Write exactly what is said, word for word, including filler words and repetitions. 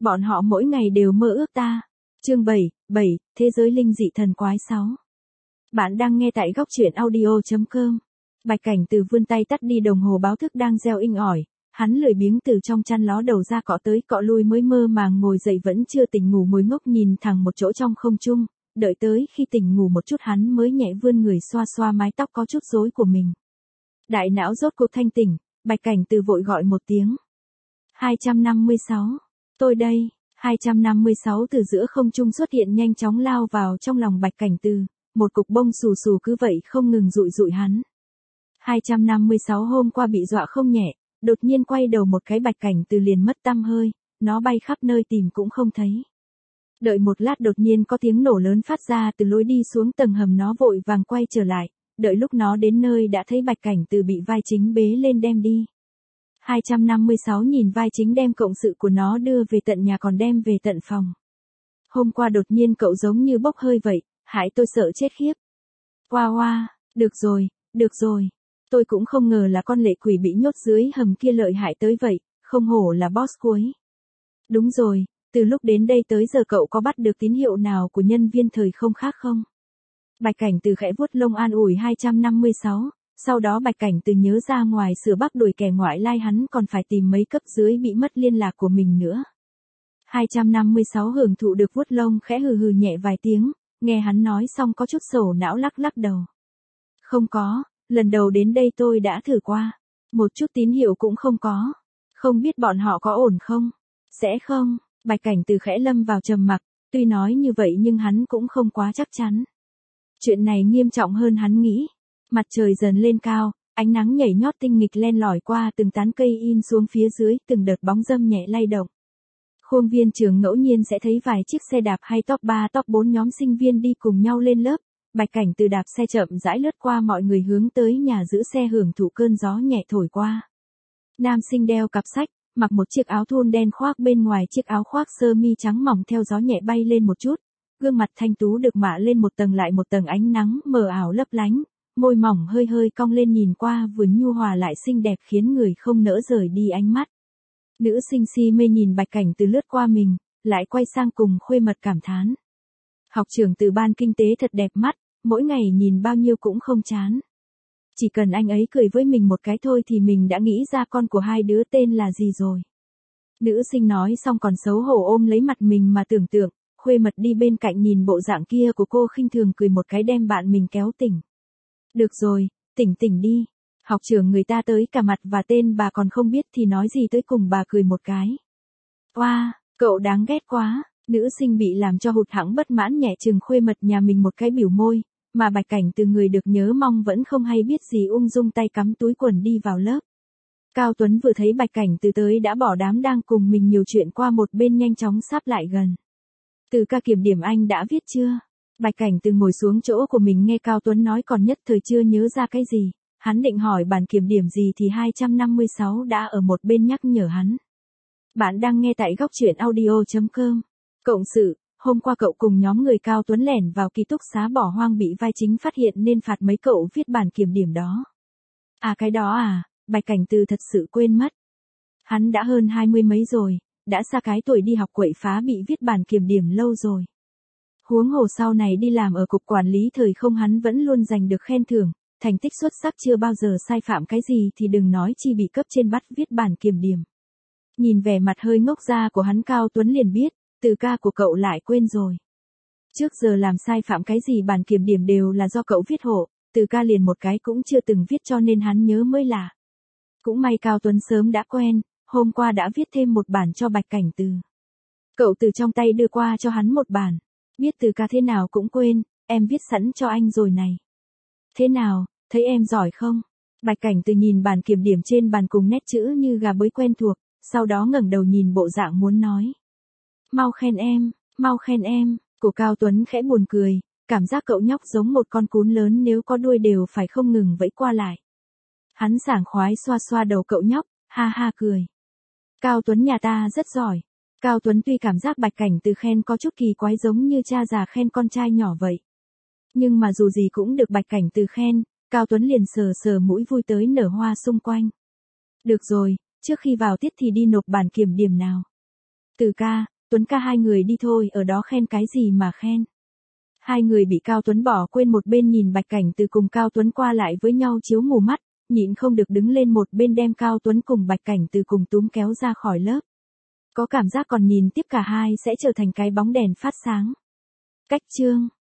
Bọn họ mỗi ngày đều mơ ước ta. Chương bảy, bảy, Thế giới linh dị thần quái sáu. Bạn đang nghe tại góc truyện audio chấm com. Bạch Cảnh Từ vươn tay tắt đi đồng hồ báo thức đang reo inh ỏi, hắn lười biếng từ trong chăn ló đầu ra cọ tới cọ lui mới mơ màng ngồi dậy vẫn chưa tỉnh ngủ ngồi ngốc nhìn thẳng một chỗ trong không trung, đợi tới khi tỉnh ngủ một chút hắn mới nhẹ vươn người xoa xoa mái tóc có chút rối của mình. Đại não rốt cuộc thanh tỉnh, Bạch Cảnh Từ vội gọi một tiếng. hai trăm năm mươi sáu, tôi đây. hai trăm năm mươi sáu từ giữa không trung xuất hiện nhanh chóng lao vào trong lòng Bạch Cảnh Từ, một cục bông xù xù cứ vậy không ngừng dụi dụi hắn. hai trăm năm mươi sáu hôm qua bị dọa không nhẹ, đột nhiên quay đầu một cái Bạch Cảnh Từ liền mất tăm hơi, nó bay khắp nơi tìm cũng không thấy. Đợi một lát đột nhiên có tiếng nổ lớn phát ra từ lối đi xuống tầng hầm, nó vội vàng quay trở lại, đợi lúc nó đến nơi đã thấy Bạch Cảnh Từ bị vai chính bế lên đem đi. hai trăm năm mươi sáu nhìn vai chính đem cộng sự của nó đưa về tận nhà còn đem về tận phòng. Hôm qua đột nhiên cậu giống như bốc hơi vậy, hại tôi sợ chết khiếp. Oa oa, được rồi, được rồi. Tôi cũng không ngờ là con lệ quỷ bị nhốt dưới hầm kia lợi hại tới vậy, không hổ là boss cuối. Đúng rồi, từ lúc đến đây tới giờ cậu có bắt được tín hiệu nào của nhân viên thời không khác không? Bạch Cảnh Từ khẽ vuốt lông an ủi hai trăm năm mươi sáu. Sau đó Bạch Cảnh Từ nhớ ra ngoài sửa bắc đuổi kẻ ngoại lai hắn còn phải tìm mấy cấp dưới bị mất liên lạc của mình nữa. hai trăm năm mươi sáu hưởng thụ được vuốt lông khẽ hừ hừ nhẹ vài tiếng, nghe hắn nói xong có chút sầu não lắc lắc đầu. Không có, lần đầu đến đây tôi đã thử qua. Một chút tín hiệu cũng không có. Không biết bọn họ có ổn không? Sẽ không, Bạch Cảnh Từ khẽ lâm vào trầm mặc, tuy nói như vậy nhưng hắn cũng không quá chắc chắn. Chuyện này nghiêm trọng hơn hắn nghĩ. Mặt trời dần lên cao, ánh nắng nhảy nhót tinh nghịch len lỏi qua từng tán cây in xuống phía dưới, từng đợt bóng râm nhẹ lay động. Khuôn viên trường ngẫu nhiên sẽ thấy vài chiếc xe đạp hay top ba top bốn nhóm sinh viên đi cùng nhau lên lớp. Bạch Cảnh Từ đạp xe chậm rãi lướt qua mọi người hướng tới nhà giữ xe hưởng thụ cơn gió nhẹ thổi qua. Nam sinh đeo cặp sách, mặc một chiếc áo thun đen khoác bên ngoài chiếc áo khoác sơ mi trắng mỏng theo gió nhẹ bay lên một chút. Gương mặt thanh tú được mạ lên một tầng lại một tầng ánh nắng mờ ảo lấp lánh. Môi mỏng hơi hơi cong lên nhìn qua vừa nhu hòa lại xinh đẹp khiến người không nỡ rời đi ánh mắt. Nữ sinh si mê nhìn Bạch Cảnh Từ lướt qua mình, lại quay sang cùng khuê mật cảm thán. Học trưởng từ ban kinh tế thật đẹp mắt, mỗi ngày nhìn bao nhiêu cũng không chán. Chỉ cần anh ấy cười với mình một cái thôi thì mình đã nghĩ ra con của hai đứa tên là gì rồi. Nữ sinh nói xong còn xấu hổ ôm lấy mặt mình mà tưởng tượng, khuê mật đi bên cạnh nhìn bộ dạng kia của cô khinh thường cười một cái đem bạn mình kéo tỉnh. Được rồi, tỉnh tỉnh đi. Học trưởng người ta tới cả mặt và tên bà còn không biết thì nói gì tới cùng bà cười một cái. Oa, wow, cậu đáng ghét quá. Nữ sinh bị làm cho hụt hẫng bất mãn nhẹ chừng khuê mật nhà mình một cái biểu môi, mà Bạch Cảnh Từ người được nhớ mong vẫn không hay biết gì ung dung tay cắm túi quần đi vào lớp. Cao Tuấn vừa thấy Bạch Cảnh Từ tới đã bỏ đám đang cùng mình nhiều chuyện qua một bên nhanh chóng sáp lại gần. Từ ca kiểm điểm anh đã viết chưa? Bạch Cảnh Từ ngồi xuống chỗ của mình nghe Cao Tuấn nói còn nhất thời chưa nhớ ra cái gì, hắn định hỏi bản kiểm điểm gì thì hai trăm năm mươi sáu đã ở một bên nhắc nhở hắn. Bạn đang nghe tại góc truyện audio chấm com. Cộng sự, hôm qua cậu cùng nhóm người Cao Tuấn lẻn vào ký túc xá bỏ hoang bị vai chính phát hiện nên phạt mấy cậu viết bản kiểm điểm đó. À cái đó à, Bạch Cảnh Từ thật sự quên mất. Hắn đã hơn hai mươi mấy rồi, đã xa cái tuổi đi học quậy phá bị viết bản kiểm điểm lâu rồi. Huống hồ sau này đi làm ở cục quản lý thời không hắn vẫn luôn giành được khen thưởng, thành tích xuất sắc chưa bao giờ sai phạm cái gì thì đừng nói chi bị cấp trên bắt viết bản kiểm điểm. Nhìn vẻ mặt hơi ngốc ra của hắn Cao Tuấn liền biết, từ ca của cậu lại quên rồi. Trước giờ làm sai phạm cái gì bản kiểm điểm đều là do cậu viết hộ, từ ca liền một cái cũng chưa từng viết cho nên hắn nhớ mới lạ. Cũng may Cao Tuấn sớm đã quen, hôm qua đã viết thêm một bản cho Bạch Cảnh Từ. Cậu từ trong tay đưa qua cho hắn một bản. Biết từ ca thế nào cũng quên, em viết sẵn cho anh rồi này. Thế nào, thấy em giỏi không? Bạch Cảnh Từ nhìn bản kiểm điểm trên bàn cùng nét chữ như gà bới quen thuộc, sau đó ngẩng đầu nhìn bộ dạng muốn nói. Mau khen em, mau khen em, của Cao Tuấn khẽ buồn cười, cảm giác cậu nhóc giống một con cún lớn nếu có đuôi đều phải không ngừng vẫy qua lại. Hắn sảng khoái xoa xoa đầu cậu nhóc, ha ha cười. Cao Tuấn nhà ta rất giỏi. Cao Tuấn tuy cảm giác Bạch Cảnh Từ khen có chút kỳ quái giống như cha già khen con trai nhỏ vậy. Nhưng mà dù gì cũng được Bạch Cảnh Từ khen, Cao Tuấn liền sờ sờ mũi vui tới nở hoa xung quanh. Được rồi, trước khi vào tiết thì đi nộp bản kiểm điểm nào. Từ ca, Tuấn ca hai người đi thôi, ở đó khen cái gì mà khen. Hai người bị Cao Tuấn bỏ quên một bên nhìn Bạch Cảnh Từ cùng Cao Tuấn qua lại với nhau chiếu mù mắt, nhịn không được đứng lên một bên đem Cao Tuấn cùng Bạch Cảnh Từ cùng túm kéo ra khỏi lớp. Có cảm giác còn nhìn tiếp cả hai sẽ trở thành cái bóng đèn phát sáng. Cách chương